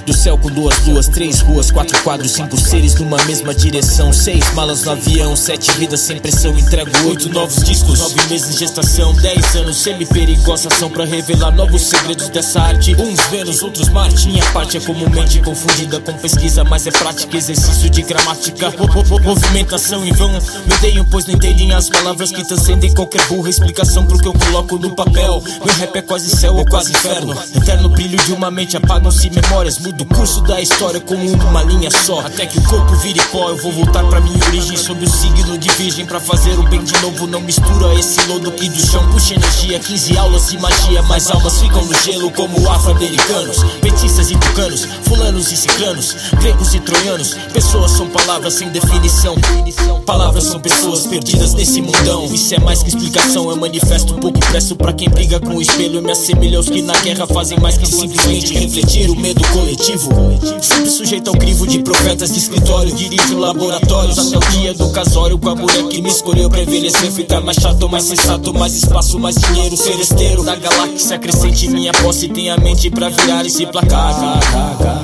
Do céu com 2 luas, 3 ruas, 4 quadros, 5 seres numa mesma direção. 6 malas no avião, 7 vidas sem pressão. Entrego 8 novos discos, 9 meses de gestação. 10 anos semi-perigosa ação pra revelar novos segredos dessa arte. Uns Vênus, outros Marte. Minha parte é comumente confundida com pesquisa, mas é prática, exercício de gramática. Movimentação em vão, me odeio pois não entendem as palavras que transcendem qualquer burra explicação pro que eu coloco no papel. Meu rap é quase céu ou quase inferno. Eterno brilho de uma mente, apagam-se memórias. Mudo o curso da história como uma linha só, até que o corpo vire pó. Eu vou voltar pra minha origem sob o signo de virgem, pra fazer o bem de novo. Não mistura esse lodo que do chão puxa energia. 15 aulas de magia, mas almas ficam no gelo como afro-americanos, petistas e tucanos, fulanos e ciclanos, gregos e troianos. Pessoas são palavras sem definição, palavras são pessoas perdidas nesse mundão. Isso é mais que explicação, eu manifesto pouco presto pra quem briga com o espelho. Eu me assemelho aos que na guerra fazem mais que simplesmente refletir o medo coletivo. Sempre sujeito ao crivo de profetas de escritório. Dirijo laboratórios até o dia do casório, com a mulher que me escolheu pra envelhecer, ficar mais chato, mais sensato, mais espaço, mais dinheiro. Ser esteiro da galáxia crescente, minha posse tem a mente pra virar esse placar.